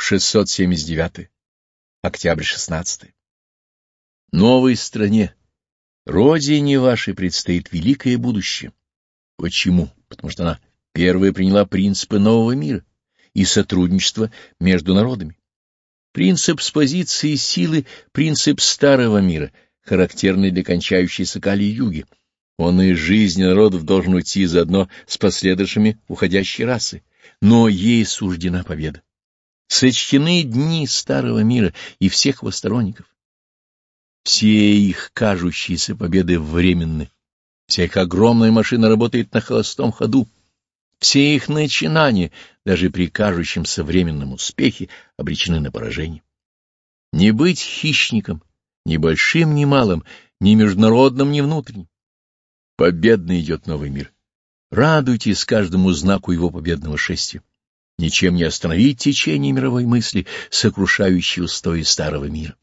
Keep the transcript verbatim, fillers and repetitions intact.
шестьсот семьдесят девятое. Октябрь шестнадцатое. Новой стране, родине вашей, предстоит великое будущее. Почему? Потому что она первая приняла принципы нового мира и сотрудничества между народами. Принцип с позиции силы — принцип старого мира, характерный для кончающейся Кали-юги. Он из жизни народов должен уйти заодно с последующими уходящей расы, но ей суждена победа. Сочтены дни старого мира и всех его сторонников. Все их кажущиеся победы временны, вся их огромная машина работает на холостом ходу. Все их начинания, даже при кажущемся временном успехе, обречены на поражение. Не быть хищником, ни большим, ни малым, ни международным, ни внутренним. Победно идет новый мир. Радуйтесь каждому знаку его победного шествия. Ничем не остановить течение мировой мысли, сокрушающей устои старого мира.